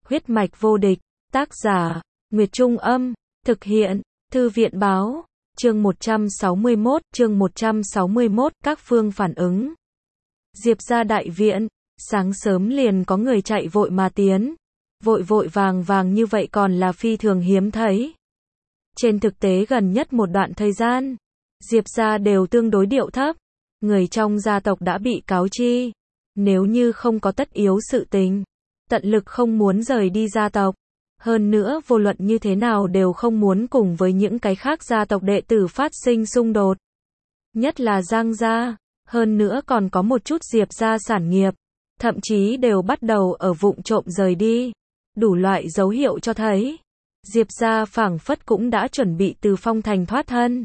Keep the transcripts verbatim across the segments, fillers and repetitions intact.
Huyết mạch vô địch, tác giả, Nguyệt Trung Âm, thực hiện, Thư viện Báo, chương một trăm sáu mươi mốt, chương một trăm sáu mươi mốt, các phương phản ứng. Diệp gia đại viện, sáng sớm liền có người chạy vội mà tiến, vội vội vàng vàng như vậy còn là phi thường hiếm thấy. Trên thực tế gần nhất một đoạn thời gian, Diệp gia đều tương đối điệu thấp, người trong gia tộc đã bị cáo chi, nếu như không có tất yếu sự tình, tận lực không muốn rời đi gia tộc. Hơn nữa vô luận như thế nào đều không muốn cùng với những cái khác gia tộc đệ tử phát sinh xung đột. Nhất là Giang gia, hơn nữa còn có một chút Diệp gia sản nghiệp, thậm chí đều bắt đầu ở vụng trộm rời đi. Đủ loại dấu hiệu cho thấy, Diệp gia phảng phất cũng đã chuẩn bị từ Phong Thành thoát thân.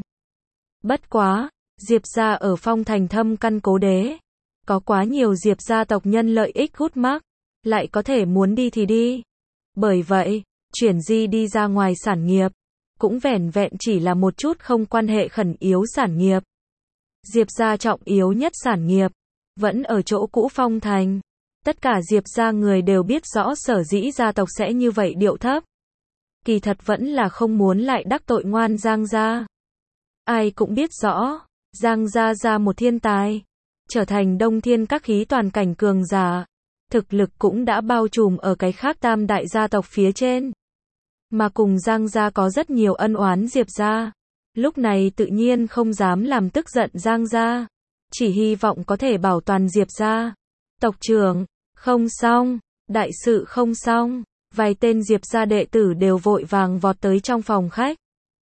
Bất quá, Diệp gia ở Phong Thành thâm căn cố đế, có quá nhiều Diệp gia tộc nhân lợi ích hút mắc, lại có thể muốn đi thì đi. Bởi vậy, chuyển di đi ra ngoài sản nghiệp, cũng vẻn vẹn chỉ là một chút không quan hệ khẩn yếu sản nghiệp. Diệp gia trọng yếu nhất sản nghiệp, vẫn ở chỗ cũ Phong Thành. Tất cả Diệp gia người đều biết rõ sở dĩ gia tộc sẽ như vậy điệu thấp. Kỳ thật vẫn là không muốn lại đắc tội ngoan Giang gia. Ai cũng biết rõ, Giang gia ra một thiên tài, trở thành đông thiên các khí toàn cảnh cường giả. Thực lực cũng đã bao trùm ở cái khác tam đại gia tộc phía trên. Mà cùng Giang gia có rất nhiều ân oán Diệp gia. Lúc này tự nhiên không dám làm tức giận Giang gia. Chỉ hy vọng có thể bảo toàn Diệp gia. Tộc trưởng, không xong, đại sự không xong. Vài tên Diệp gia đệ tử đều vội vàng vọt tới trong phòng khách.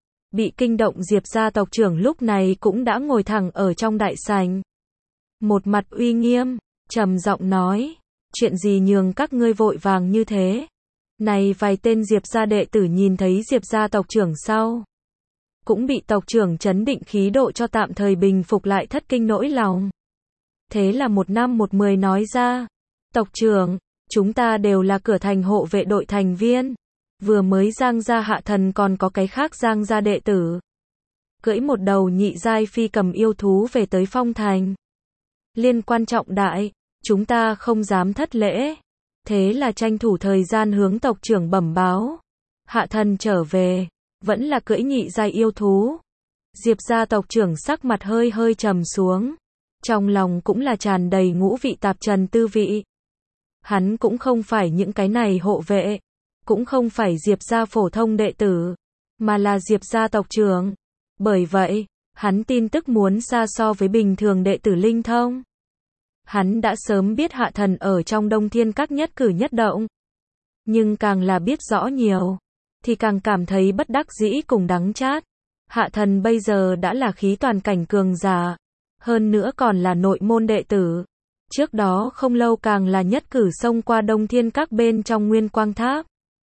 Bị kinh động Diệp gia tộc trưởng lúc này cũng đã ngồi thẳng ở trong đại sảnh. Một mặt uy nghiêm, trầm giọng nói. Chuyện gì nhường các ngươi vội vàng như thế? Này vài tên Diệp gia đệ tử nhìn thấy Diệp gia tộc trưởng sau, cũng bị tộc trưởng trấn định khí độ cho tạm thời bình phục lại thất kinh nỗi lòng. Thế là một năm một mười nói ra, tộc trưởng, chúng ta đều là cửa thành hộ vệ đội thành viên. Vừa mới Giang gia hạ thần còn có cái khác Giang gia đệ tử. Cưỡi một đầu nhị giai phi cầm yêu thú về tới Phong Thành. Liên quan trọng đại. Chúng ta không dám thất lễ, thế là tranh thủ thời gian hướng tộc trưởng bẩm báo. Hạ thần trở về, vẫn là cưỡi nhị giai yêu thú. Diệp gia tộc trưởng sắc mặt hơi hơi trầm xuống, trong lòng cũng là tràn đầy ngũ vị tạp trần tư vị. Hắn cũng không phải những cái này hộ vệ, cũng không phải Diệp gia phổ thông đệ tử, mà là Diệp gia tộc trưởng. Bởi vậy, hắn tin tức muốn xa so với bình thường đệ tử linh thông. Hắn đã sớm biết hạ thần ở trong đông thiên các nhất cử nhất động. Nhưng càng là biết rõ nhiều, thì càng cảm thấy bất đắc dĩ cùng đắng chát. Hạ thần bây giờ đã là khí toàn cảnh cường giả, hơn nữa còn là nội môn đệ tử. Trước đó không lâu càng là nhất cử xông qua đông thiên các bên trong Nguyên Quang Tháp.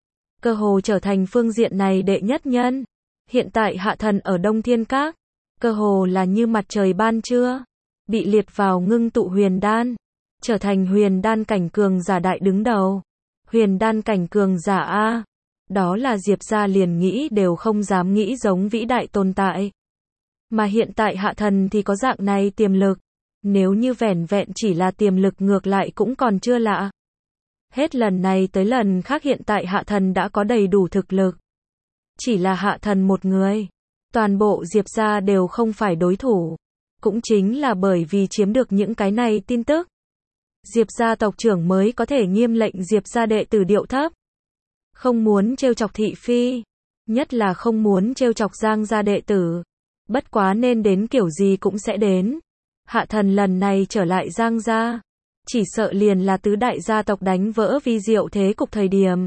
Cơ hồ trở thành phương diện này đệ nhất nhân. Hiện tại hạ thần ở đông thiên các, cơ hồ là như mặt trời ban trưa. Bị liệt vào ngưng tụ huyền đan, trở thành huyền đan cảnh cường giả đại đứng đầu. Huyền đan cảnh cường giả A, đó là Diệp gia liền nghĩ đều không dám nghĩ giống vĩ đại tồn tại. Mà hiện tại hạ thần thì có dạng này tiềm lực, nếu như vẻn vẹn chỉ là tiềm lực ngược lại cũng còn chưa lạ. Hết lần này tới lần khác hiện tại hạ thần đã có đầy đủ thực lực. Chỉ là hạ thần một người, toàn bộ Diệp gia đều không phải đối thủ. Cũng chính là bởi vì chiếm được những cái này tin tức, Diệp gia tộc trưởng mới có thể nghiêm lệnh Diệp gia đệ tử điệu thấp. Không muốn trêu chọc thị phi, nhất là không muốn trêu chọc Giang gia đệ tử. Bất quá nên đến kiểu gì cũng sẽ đến. Hạ thần lần này trở lại Giang gia, chỉ sợ liền là tứ đại gia tộc đánh vỡ vi diệu thế cục thời điểm.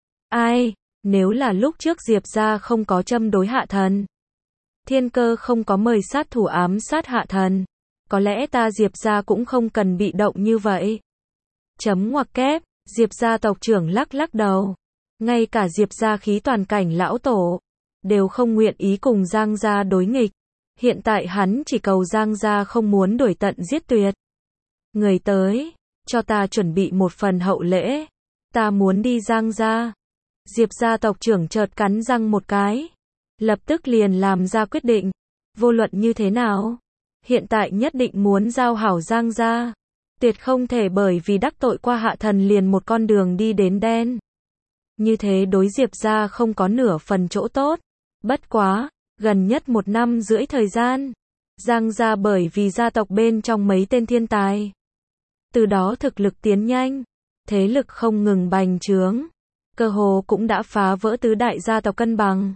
Ai, nếu là lúc trước Diệp gia không có châm đối hạ thần, Thiên Cơ không có mời sát thủ ám sát hạ thần, có lẽ ta Diệp gia cũng không cần bị động như vậy. Chấm ngoặc kép, Diệp gia tộc trưởng lắc lắc đầu. Ngay cả Diệp gia khí toàn cảnh lão tổ, đều không nguyện ý cùng Giang gia đối nghịch. Hiện tại hắn chỉ cầu Giang gia không muốn đuổi tận giết tuyệt. Người tới, cho ta chuẩn bị một phần hậu lễ. Ta muốn đi Giang gia. Diệp gia tộc trưởng chợt cắn răng một cái. Lập tức liền làm ra quyết định, vô luận như thế nào, hiện tại nhất định muốn giao hảo Giang gia, tuyệt không thể bởi vì đắc tội qua hạ thần liền một con đường đi đến đen. Như thế đối Diệp gia không có nửa phần chỗ tốt. Bất quá, gần nhất một năm rưỡi thời gian, Giang gia bởi vì gia tộc bên trong mấy tên thiên tài. Từ đó thực lực tiến nhanh, thế lực không ngừng bành trướng, cơ hồ cũng đã phá vỡ tứ đại gia tộc cân bằng.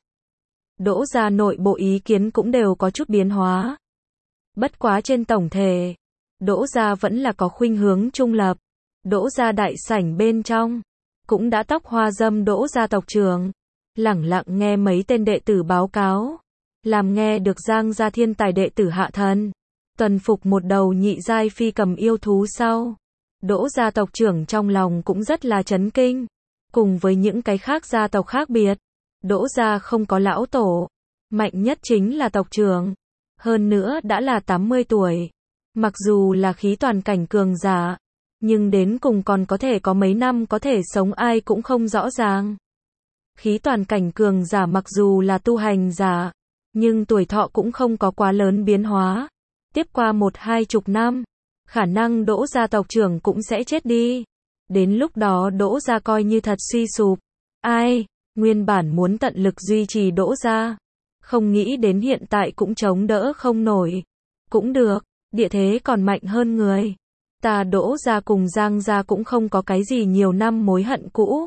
Đỗ gia nội bộ ý kiến cũng đều có chút biến hóa. Bất quá trên tổng thể, Đỗ gia vẫn là có khuynh hướng trung lập. Đỗ gia đại sảnh bên trong, cũng đã tóc hoa dâm Đỗ gia tộc trưởng, lẳng lặng nghe mấy tên đệ tử báo cáo. Làm nghe được Giang gia thiên tài đệ tử Hạ Thần tuần phục một đầu nhị giai phi cầm yêu thú sau, Đỗ gia tộc trưởng trong lòng cũng rất là chấn kinh. Cùng với những cái khác gia tộc khác biệt, Đỗ gia không có lão tổ, mạnh nhất chính là tộc trưởng, hơn nữa đã là tám mươi tuổi. Mặc dù là khí toàn cảnh cường giả, nhưng đến cùng còn có thể có mấy năm có thể sống ai cũng không rõ ràng. Khí toàn cảnh cường giả mặc dù là tu hành giả, nhưng tuổi thọ cũng không có quá lớn biến hóa. Tiếp qua một hai chục năm, khả năng Đỗ gia tộc trưởng cũng sẽ chết đi. Đến lúc đó Đỗ gia coi như thật suy sụp. Ai, nguyên bản muốn tận lực duy trì Đỗ gia, không nghĩ đến hiện tại cũng chống đỡ không nổi. Cũng được, địa thế còn mạnh hơn người. Ta Đỗ gia cùng Giang gia cũng không có cái gì nhiều năm mối hận cũ.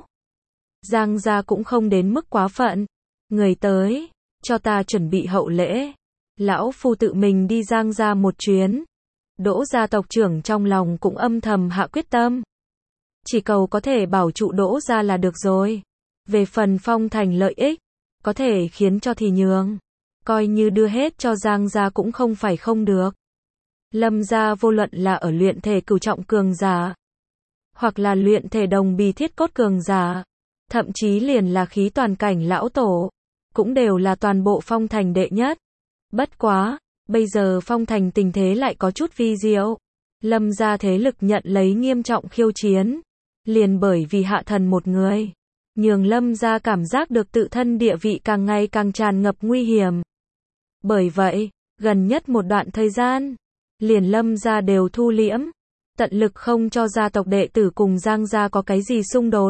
Giang gia cũng không đến mức quá phận. Người tới, cho ta chuẩn bị hậu lễ. Lão phu tự mình đi Giang gia một chuyến. Đỗ gia tộc trưởng trong lòng cũng âm thầm hạ quyết tâm. Chỉ cầu có thể bảo trụ Đỗ gia là được rồi. Về phần phong thành lợi ích, có thể khiến cho thì nhường. Coi như đưa hết cho Giang gia cũng không phải không được. Lâm gia vô luận là ở luyện thể cửu trọng cường giả, hoặc là luyện thể đồng bì thiết cốt cường giả, thậm chí liền là khí toàn cảnh lão tổ, cũng đều là toàn bộ phong thành đệ nhất. Bất quá, bây giờ phong thành tình thế lại có chút vi diệu. Lâm gia thế lực nhận lấy nghiêm trọng khiêu chiến. Liền bởi vì Hạ Thần một người, nhường Lâm gia cảm giác được tự thân địa vị càng ngày càng tràn ngập nguy hiểm. Bởi vậy, gần nhất một đoạn thời gian, liền Lâm gia đều thu liễm, tận lực không cho gia tộc đệ tử cùng Giang gia có cái gì xung đột.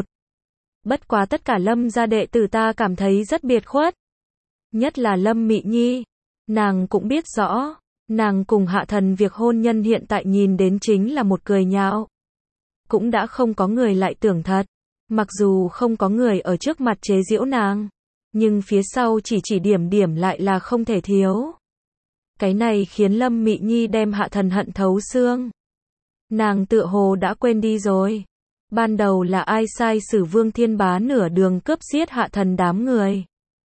Bất quá tất cả Lâm gia đệ tử ta cảm thấy rất biệt khuất. Nhất là Lâm Mị Nhi, nàng cũng biết rõ, nàng cùng Hạ Thần việc hôn nhân hiện tại nhìn đến chính là một cười nhạo. Cũng đã không có người lại tưởng thật, mặc dù không có người ở trước mặt chế giễu nàng, nhưng phía sau chỉ chỉ điểm điểm lại là không thể thiếu. Cái này khiến Lâm Mị Nhi đem Hạ Thần hận thấu xương. Nàng tựa hồ đã quên đi rồi. Ban đầu là ai sai sử Vương Thiên Bá nửa đường cướp giết Hạ Thần đám người.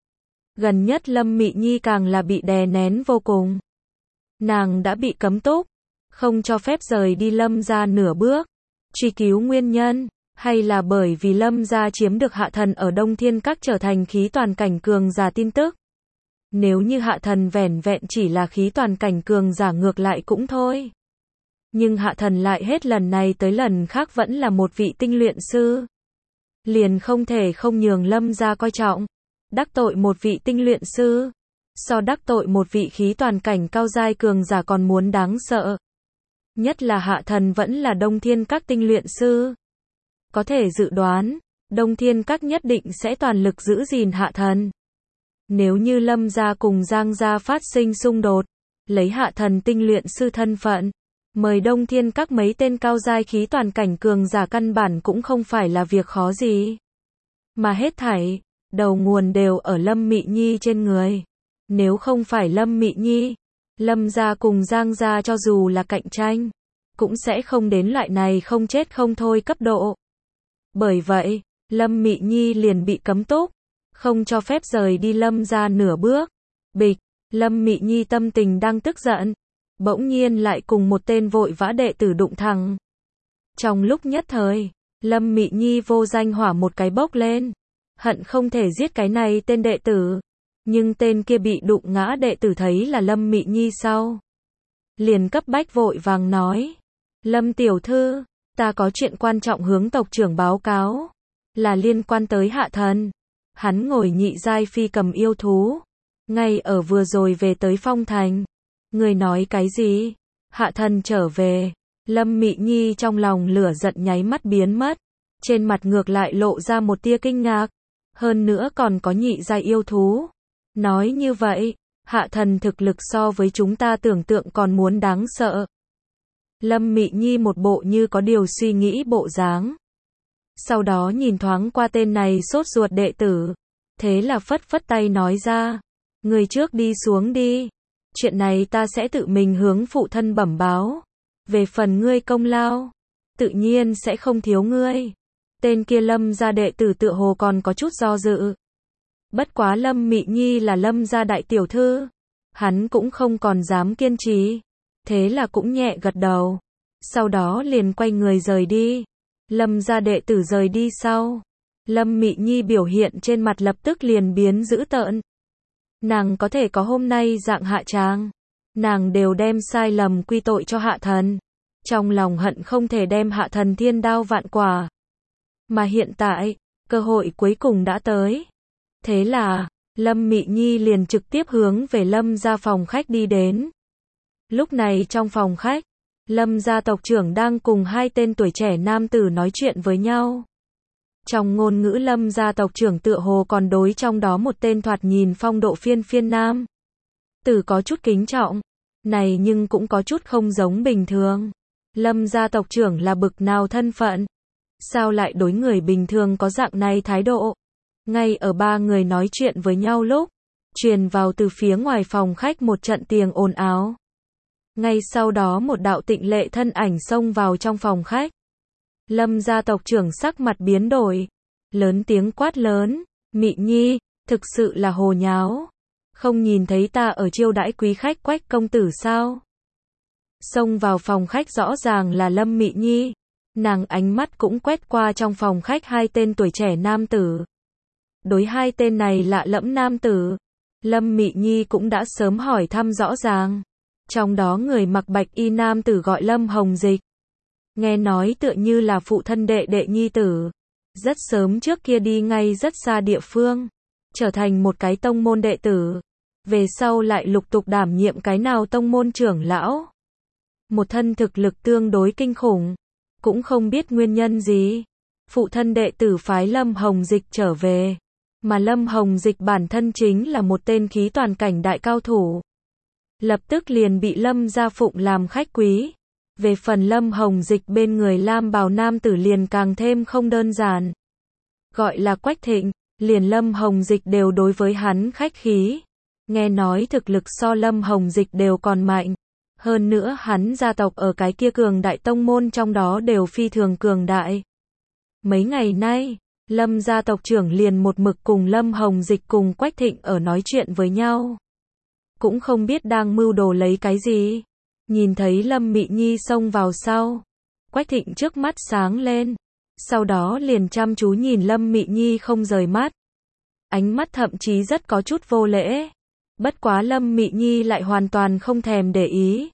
Gần nhất Lâm Mị Nhi càng là bị đè nén vô cùng. Nàng đã bị cấm túc, không cho phép rời đi Lâm gia nửa bước. Truy cứu nguyên nhân, hay là bởi vì Lâm gia chiếm được Hạ Thần ở Đông Thiên Các trở thành khí toàn cảnh cường giả tin tức. Nếu như Hạ Thần vẻn vẹn chỉ là khí toàn cảnh cường giả ngược lại cũng thôi. Nhưng Hạ Thần lại hết lần này tới lần khác vẫn là một vị tinh luyện sư. Liền không thể không nhường Lâm gia coi trọng. Đắc tội một vị tinh luyện sư, so đắc tội một vị khí toàn cảnh cao giai cường giả còn muốn đáng sợ. Nhất là Hạ Thần vẫn là Đông Thiên Các tinh luyện sư. Có thể dự đoán, Đông Thiên Các nhất định sẽ toàn lực giữ gìn Hạ Thần. Nếu như Lâm gia cùng Giang gia phát sinh xung đột, lấy Hạ Thần tinh luyện sư thân phận, mời Đông Thiên Các mấy tên cao giai khí toàn cảnh cường giả căn bản cũng không phải là việc khó gì. Mà hết thảy, đầu nguồn đều ở Lâm Mị Nhi trên người. Nếu không phải Lâm Mị Nhi, Lâm gia cùng Giang gia cho dù là cạnh tranh, cũng sẽ không đến loại này không chết không thôi cấp độ. Bởi vậy, Lâm Mị Nhi liền bị cấm túc, không cho phép rời đi Lâm gia nửa bước. Bịch, Lâm Mị Nhi tâm tình đang tức giận, bỗng nhiên lại cùng một tên vội vã đệ tử đụng thẳng. Trong lúc nhất thời, Lâm Mị Nhi vô danh hỏa một cái bốc lên, hận không thể giết cái này tên đệ tử. Nhưng tên kia bị đụng ngã đệ tử thấy là Lâm Mị Nhi sau, liền cấp bách vội vàng nói: Lâm tiểu thư, ta có chuyện quan trọng hướng tộc trưởng báo cáo, là liên quan tới Hạ Thần. Hắn ngồi nhị giai phi cầm yêu thú, ngay ở vừa rồi về tới phong thành. Người nói cái gì? Hạ Thần trở về. Lâm Mị Nhi trong lòng lửa giận nháy mắt biến mất, trên mặt ngược lại lộ ra một tia kinh ngạc. Hơn nữa còn có nhị giai yêu thú. Nói như vậy, hạ thần thực lực so với chúng ta tưởng tượng còn muốn đáng sợ. Lâm Mị Nhi một bộ như có điều suy nghĩ bộ dáng. Sau đó nhìn thoáng qua tên này sốt ruột đệ tử. Thế là phất phất tay nói ra. Người trước đi xuống đi. Chuyện này ta sẽ tự mình hướng phụ thân bẩm báo. Về phần ngươi công lao, tự nhiên sẽ không thiếu ngươi. Tên kia Lâm gia đệ tử tựa hồ còn có chút do dự. Bất quá Lâm Mị Nhi là Lâm gia đại tiểu thư. Hắn cũng không còn dám kiên trì. Thế là cũng nhẹ gật đầu. Sau đó liền quay người rời đi. Lâm gia đệ tử rời đi sau. Lâm Mị Nhi biểu hiện trên mặt lập tức liền biến dữ tợn. Nàng có thể có hôm nay dạng hạ tràng. Nàng đều đem sai lầm quy tội cho hạ thần. Trong lòng hận không thể đem hạ thần thiên đao vạn quả. Mà hiện tại, cơ hội cuối cùng đã tới. Thế là, Lâm Mị Nhi liền trực tiếp hướng về Lâm gia phòng khách đi đến. Lúc này trong phòng khách, Lâm gia tộc trưởng đang cùng hai tên tuổi trẻ nam tử nói chuyện với nhau. Trong ngôn ngữ Lâm gia tộc trưởng tựa hồ còn đối trong đó một tên thoạt nhìn phong độ phiên phiên nam tử có chút kính trọng. Này nhưng cũng có chút không giống bình thường. Lâm gia tộc trưởng là bực nào thân phận? Sao lại đối người bình thường có dạng này thái độ? Ngay ở ba người nói chuyện với nhau lúc, truyền vào từ phía ngoài phòng khách một trận tiếng ồn ào. Ngay sau đó một đạo tịnh lệ thân ảnh xông vào trong phòng khách. Lâm gia tộc trưởng sắc mặt biến đổi, lớn tiếng quát lớn, Mị Nhi, thực sự là hồ nháo. Không nhìn thấy ta ở chiêu đãi quý khách Quách công tử sao? Xông vào phòng khách rõ ràng là Lâm Mị Nhi. Nàng ánh mắt cũng quét qua trong phòng khách hai tên tuổi trẻ nam tử. Đối hai tên này lạ lẫm nam tử, Lâm Mị Nhi cũng đã sớm hỏi thăm rõ ràng. Trong đó người mặc bạch y nam tử gọi Lâm Hồng Dịch. Nghe nói tựa như là phụ thân đệ đệ nhi tử. Rất sớm trước kia đi ngay rất xa địa phương. Trở thành một cái tông môn đệ tử. Về sau lại lục tục đảm nhiệm cái nào tông môn trưởng lão. Một thân thực lực tương đối kinh khủng. Cũng không biết nguyên nhân gì. Phụ thân đệ tử phái Lâm Hồng Dịch trở về. Mà Lâm Hồng Dịch bản thân chính là một tên khí toàn cảnh đại cao thủ. Lập tức liền bị Lâm gia phụng làm khách quý. Về phần Lâm Hồng Dịch bên người lam bào nam tử liền càng thêm không đơn giản. Gọi là Quách Thịnh, liền Lâm Hồng Dịch đều đối với hắn khách khí. Nghe nói thực lực so Lâm Hồng Dịch đều còn mạnh. Hơn nữa hắn gia tộc ở cái kia cường đại tông môn trong đó đều phi thường cường đại. Mấy ngày nay, Lâm gia tộc trưởng liền một mực cùng Lâm Hồng Dịch cùng Quách Thịnh ở nói chuyện với nhau. Cũng không biết đang mưu đồ lấy cái gì. Nhìn thấy Lâm Mị Nhi xông vào sau. Quách Thịnh trước mắt sáng lên. Sau đó liền chăm chú nhìn Lâm Mị Nhi không rời mắt. Ánh mắt thậm chí rất có chút vô lễ. Bất quá Lâm Mị Nhi lại hoàn toàn không thèm để ý.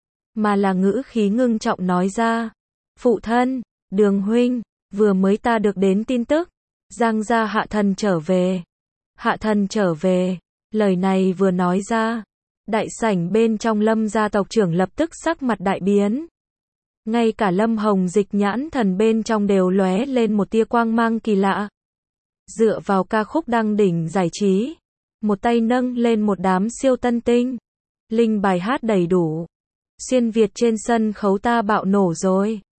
Mà là ngữ khí ngưng trọng nói ra. Phụ thân, Đường huynh, vừa mới ta được đến tin tức. Giang gia hạ thần trở về. Hạ thần trở về. Lời này vừa nói ra. Đại sảnh bên trong Lâm gia tộc trưởng lập tức sắc mặt đại biến. Ngay cả Lâm Hồng Dịch nhãn thần bên trong đều lóe lên một tia quang mang kỳ lạ. Dựa vào ca khúc đăng đỉnh giải trí. Một tay nâng lên một đám siêu tân tinh. Linh bài hát đầy đủ. Xuyên Việt trên sân khấu ta bạo nổ rồi.